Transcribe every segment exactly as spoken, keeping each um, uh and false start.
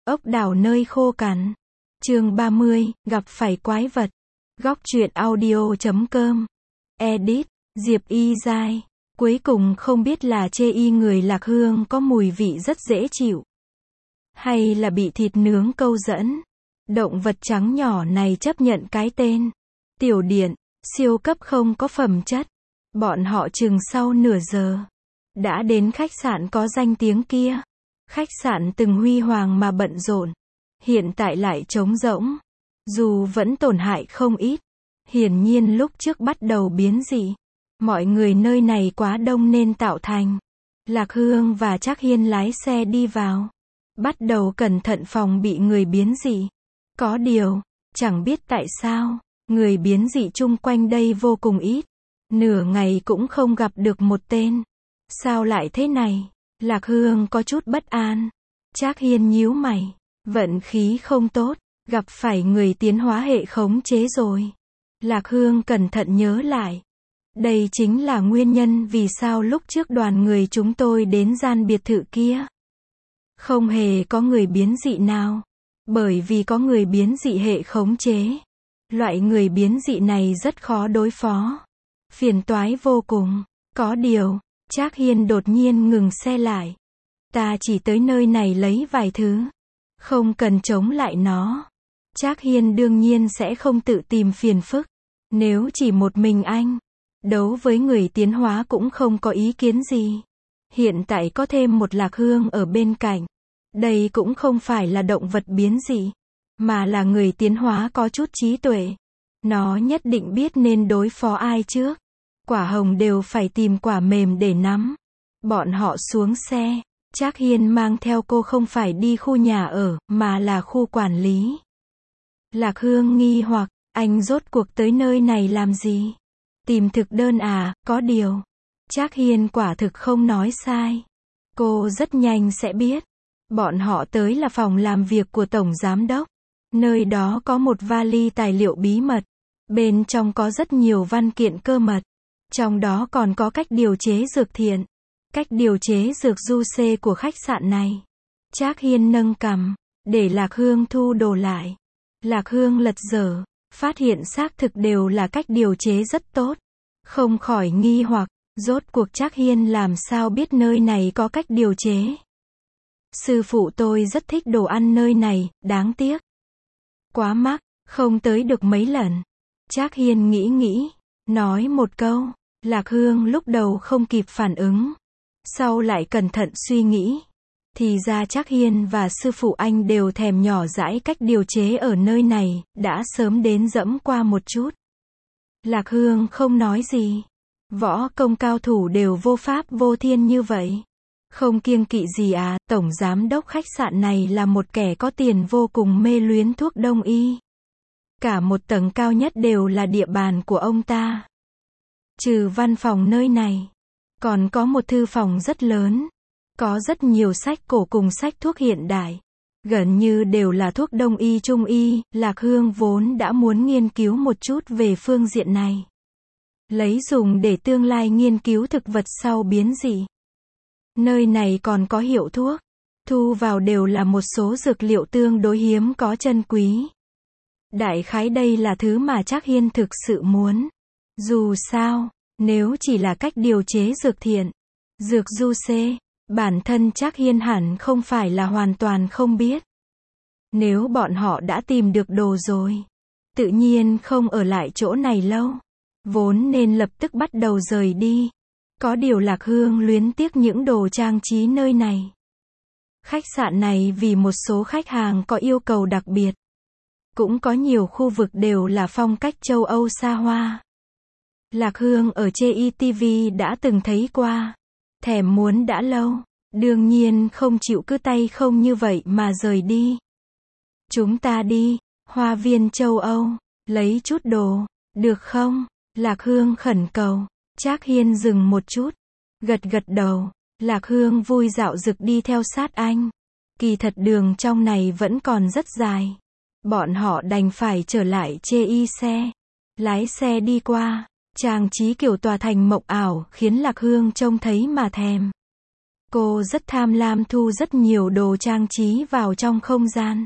Ốc đảo nơi khô cằn. Chương ba mươi, gặp phải quái vật. Góc truyện audio chấm com. Edit, Diệp Y Giai. Cuối cùng không biết là chê y người Lạc Hương có mùi vị rất dễ chịu, hay là bị thịt nướng câu dẫn. Động vật trắng nhỏ này chấp nhận cái tên Tiểu Điện, siêu cấp không có phẩm chất. Bọn họ chừng sau nửa giờ đã đến khách sạn có danh tiếng kia. Khách sạn từng huy hoàng mà bận rộn, hiện tại lại trống rỗng, dù vẫn tổn hại không ít. Hiển nhiên lúc trước bắt đầu biến dị, mọi người nơi này quá đông nên tạo thành. Lạc Hương và Trác Hiên lái xe đi vào, bắt đầu cẩn thận phòng bị người biến dị. Có điều, chẳng biết tại sao, người biến dị chung quanh đây vô cùng ít. Nửa ngày cũng không gặp được một tên. Sao lại thế này? Lạc Hương có chút bất an. Trác Hiên nhíu mày. Vận khí không tốt, gặp phải người tiến hóa hệ khống chế rồi. Lạc Hương cẩn thận nhớ lại. Đây chính là nguyên nhân vì sao lúc trước đoàn người chúng tôi đến gian biệt thự kia không hề có người biến dị nào. Bởi vì có người biến dị hệ khống chế. Loại người biến dị này rất khó đối phó, phiền toái vô cùng. Có điều, Trác Hiên đột nhiên ngừng xe lại. Ta chỉ tới nơi này lấy vài thứ, không cần chống lại nó. Trác Hiên đương nhiên sẽ không tự tìm phiền phức. Nếu chỉ một mình anh đấu với người tiến hóa cũng không có ý kiến gì. Hiện tại có thêm một Lạc Hương ở bên cạnh. Đây cũng không phải là động vật biến dị, mà là người tiến hóa có chút trí tuệ. Nó nhất định biết nên đối phó ai trước. Quả hồng đều phải tìm quả mềm để nắm. Bọn họ xuống xe. Trác Hiên mang theo cô không phải đi khu nhà ở, mà là khu quản lý. Lạc Hương nghi hoặc, anh rốt cuộc tới nơi này làm gì? Tìm thực đơn à? Có điều, Trác Hiên quả thực không nói sai. Cô rất nhanh sẽ biết. Bọn họ tới là phòng làm việc của Tổng Giám Đốc. Nơi đó có một vali tài liệu bí mật. Bên trong có rất nhiều văn kiện cơ mật. Trong đó còn có cách điều chế dược thiện. Cách điều chế dược du xê của khách sạn này. Trác Hiên nâng cằm, để Lạc Hương thu đồ lại. Lạc Hương lật dở, phát hiện xác thực đều là cách điều chế rất tốt. Không khỏi nghi hoặc, rốt cuộc Trác Hiên làm sao biết nơi này có cách điều chế. Sư phụ tôi rất thích đồ ăn nơi này, đáng tiếc quá mắc, không tới được mấy lần. Trác Hiên nghĩ nghĩ, nói một câu. Lạc Hương lúc đầu không kịp phản ứng, sau lại cẩn thận suy nghĩ. Thì ra Trác Hiên và sư phụ anh đều thèm nhỏ dãi cách điều chế ở nơi này, đã sớm đến dẫm qua một chút. Lạc Hương không nói gì. Võ công cao thủ đều vô pháp vô thiên như vậy. Không kiêng kỵ gì à? Tổng giám đốc khách sạn này là một kẻ có tiền vô cùng mê luyến thuốc đông y. Cả một tầng cao nhất đều là địa bàn của ông ta. Trừ văn phòng nơi này, còn có một thư phòng rất lớn. Có rất nhiều sách cổ cùng sách thuốc hiện đại. Gần như đều là thuốc đông y trung y. Lạc Hương vốn đã muốn nghiên cứu một chút về phương diện này. Lấy dùng để tương lai nghiên cứu thực vật sau biến dị. Nơi này còn có hiệu thuốc. Thu vào đều là một số dược liệu tương đối hiếm có chân quý. Đại khái đây là thứ mà Trác Hiên thực sự muốn. Dù sao, nếu chỉ là cách điều chế dược thiện, dược du xê, bản thân Trác Hiên hẳn không phải là hoàn toàn không biết. Nếu bọn họ đã tìm được đồ rồi, tự nhiên không ở lại chỗ này lâu. Vốn nên lập tức bắt đầu rời đi. Có điều Lạc Hương luyến tiếc những đồ trang trí nơi này. Khách sạn này vì một số khách hàng có yêu cầu đặc biệt. Cũng có nhiều khu vực đều là phong cách châu Âu xa hoa. Lạc Hương ở trên i ti vi đã từng thấy qua. Thèm muốn đã lâu. Đương nhiên không chịu cứ tay không như vậy mà rời đi. Chúng ta đi, hoa viên châu Âu, lấy chút đồ, được không? Lạc Hương khẩn cầu. Trác Hiên dừng một chút, gật gật đầu. Lạc Hương vui dạo dực đi theo sát anh. Kỳ thật đường trong này vẫn còn rất dài. Bọn họ đành phải trở lại chê y xe. Lái xe đi qua. Trang trí kiểu tòa thành mộng ảo khiến Lạc Hương trông thấy mà thèm. Cô rất tham lam thu rất nhiều đồ trang trí vào trong không gian.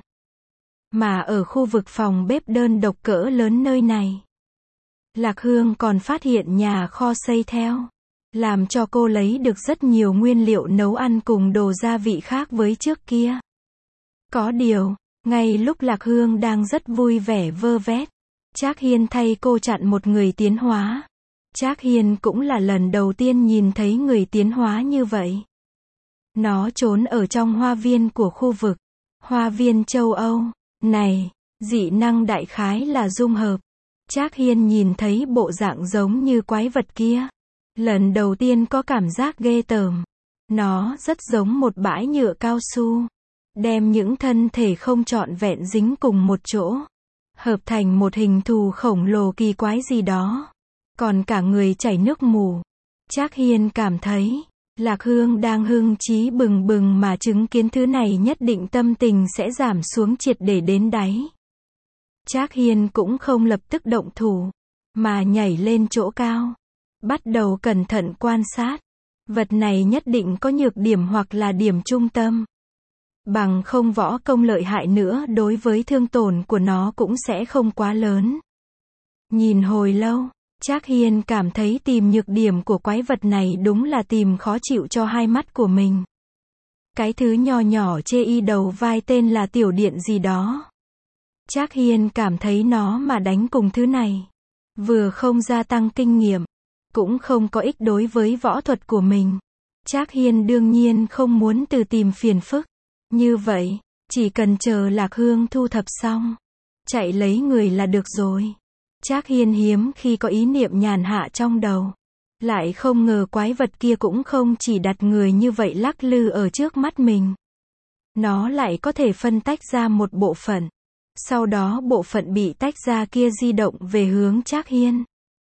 Mà ở khu vực phòng bếp đơn độc cỡ lớn nơi này, Lạc Hương còn phát hiện nhà kho xây theo, làm cho cô lấy được rất nhiều nguyên liệu nấu ăn cùng đồ gia vị khác với trước kia. Có điều, ngay lúc Lạc Hương đang rất vui vẻ vơ vét, Trác Hiên thay cô chặn một người tiến hóa. Trác Hiên cũng là lần đầu tiên nhìn thấy người tiến hóa như vậy. Nó trốn ở trong hoa viên của khu vực hoa viên châu Âu. Này, dị năng đại khái là dung hợp. Trác Hiên nhìn thấy bộ dạng giống như quái vật kia, lần đầu tiên có cảm giác ghê tởm. Nó rất giống một bãi nhựa cao su, đem những thân thể không trọn vẹn dính cùng một chỗ, hợp thành một hình thù khổng lồ kỳ quái gì đó. Còn cả người chảy nước mù. Trác Hiên cảm thấy, Lạc Hương đang hưng trí bừng bừng mà chứng kiến thứ này nhất định tâm tình sẽ giảm xuống triệt để đến đáy. Trác Hiên cũng không lập tức động thủ, mà nhảy lên chỗ cao, bắt đầu cẩn thận quan sát. Vật này nhất định có nhược điểm hoặc là điểm trung tâm. Bằng không võ công lợi hại nữa đối với thương tổn của nó cũng sẽ không quá lớn. Nhìn hồi lâu, Trác Hiên cảm thấy tìm nhược điểm của quái vật này đúng là tìm khó chịu cho hai mắt của mình. Cái thứ nho nhỏ chê y đầu vai tên là tiểu điện gì đó. Trác Hiên cảm thấy nó mà đánh cùng thứ này, vừa không gia tăng kinh nghiệm, cũng không có ích đối với võ thuật của mình. Trác Hiên đương nhiên không muốn tự tìm phiền phức. Như vậy, chỉ cần chờ Lạc Hương thu thập xong, chạy lấy người là được rồi. Trác Hiên hiếm khi có ý niệm nhàn hạ trong đầu. Lại không ngờ quái vật kia cũng không chỉ đặt người như vậy lắc lư ở trước mắt mình. Nó lại có thể phân tách ra một bộ phận. Sau đó bộ phận bị tách ra kia di động về hướng Trác Hiên.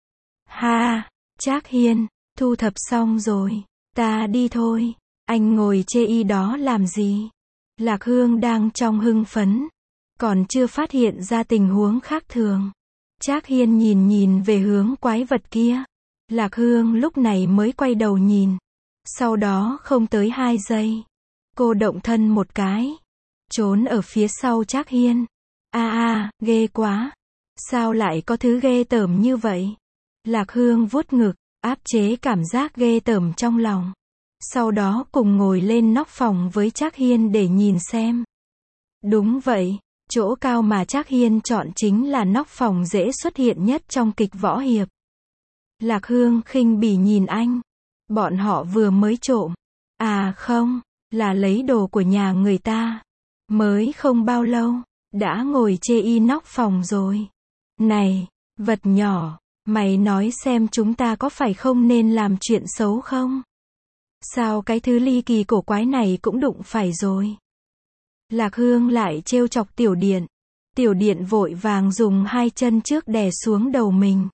Ha, Trác Hiên, thu thập xong rồi, ta đi thôi. Anh ngồi chê y đó làm gì? Lạc Hương đang trong hưng phấn, còn chưa phát hiện ra tình huống khác thường. Trác Hiên nhìn nhìn về hướng quái vật kia. Lạc Hương lúc này mới quay đầu nhìn. Sau đó không tới hai giây, cô động thân một cái, trốn ở phía sau Trác Hiên. A a, ghê quá. Sao lại có thứ ghê tởm như vậy? Lạc Hương vuốt ngực, áp chế cảm giác ghê tởm trong lòng. Sau đó cùng ngồi lên nóc phòng với Trác Hiên để nhìn xem. Đúng vậy, chỗ cao mà Trác Hiên chọn chính là nóc phòng dễ xuất hiện nhất trong kịch võ hiệp. Lạc Hương khinh bỉ nhìn anh. Bọn họ vừa mới trộm. À không, là lấy đồ của nhà người ta. Mới không bao lâu, đã ngồi chê y nóc phòng rồi. Này, vật nhỏ, mày nói xem chúng ta có phải không nên làm chuyện xấu không? Sao cái thứ ly kỳ cổ quái này cũng đụng phải rồi? Lạc Hương lại trêu chọc Tiểu Điện. Tiểu Điện vội vàng dùng hai chân trước đè xuống đầu mình.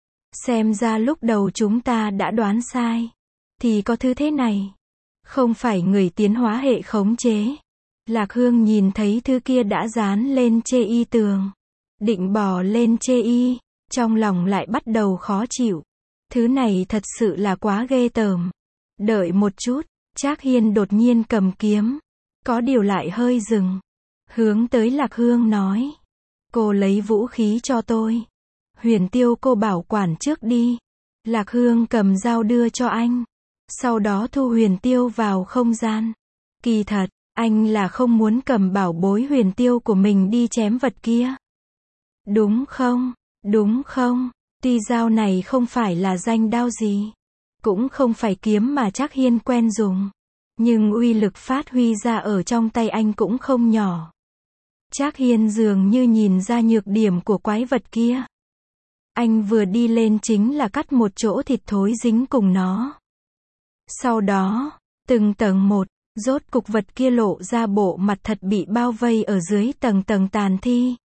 Xem ra lúc đầu chúng ta đã đoán sai. Thì có thứ thế này. Không phải người tiến hóa hệ khống chế. Lạc Hương nhìn thấy thứ kia đã dán lên chê y tường. Định bò lên chê y. Trong lòng lại bắt đầu khó chịu. Thứ này thật sự là quá ghê tởm. Đợi một chút, Trác Hiên đột nhiên cầm kiếm. Có điều lại hơi dừng. Hướng tới Lạc Hương nói. Cô lấy vũ khí cho tôi. Huyền tiêu cô bảo quản trước đi. Lạc Hương cầm dao đưa cho anh. Sau đó thu huyền tiêu vào không gian. Kỳ thật, anh là không muốn cầm bảo bối huyền tiêu của mình đi chém vật kia. Đúng không? Đúng không? Tuy dao này không phải là danh đao gì. Cũng không phải kiếm mà Trác Hiên quen dùng. Nhưng uy lực phát huy ra ở trong tay anh cũng không nhỏ. Trác Hiên dường như nhìn ra nhược điểm của quái vật kia. Anh vừa đi lên chính là cắt một chỗ thịt thối dính cùng nó. Sau đó, từng tầng một, rốt cục vật kia lộ ra bộ mặt thật bị bao vây ở dưới tầng tầng tàn thi.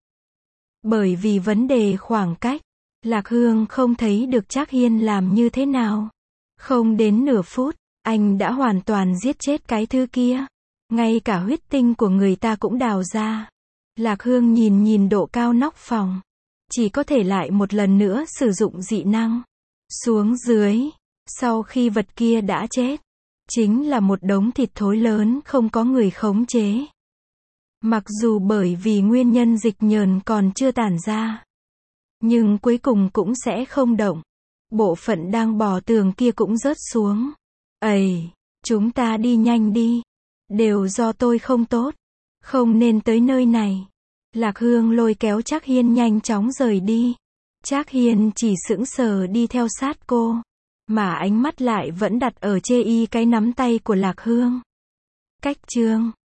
Bởi vì vấn đề khoảng cách, Lạc Hương không thấy được Trác Hiên làm như thế nào. Không đến nửa phút, anh đã hoàn toàn giết chết cái thứ kia. Ngay cả huyết tinh của người ta cũng đào ra. Lạc Hương nhìn nhìn độ cao nóc phòng. Chỉ có thể lại một lần nữa sử dụng dị năng. Xuống dưới. Sau khi vật kia đã chết, chính là một đống thịt thối lớn không có người khống chế. Mặc dù bởi vì nguyên nhân dịch nhờn còn chưa tản ra, nhưng cuối cùng cũng sẽ không động. Bộ phận đang bò tường kia cũng rớt xuống. Ầy, chúng ta đi nhanh đi. Đều do tôi không tốt. Không nên tới nơi này. Lạc Hương lôi kéo Trác Hiên nhanh chóng rời đi. Trác Hiên chỉ sững sờ đi theo sát cô, mà ánh mắt lại vẫn đặt ở chê y cái nắm tay của Lạc Hương. Cách chương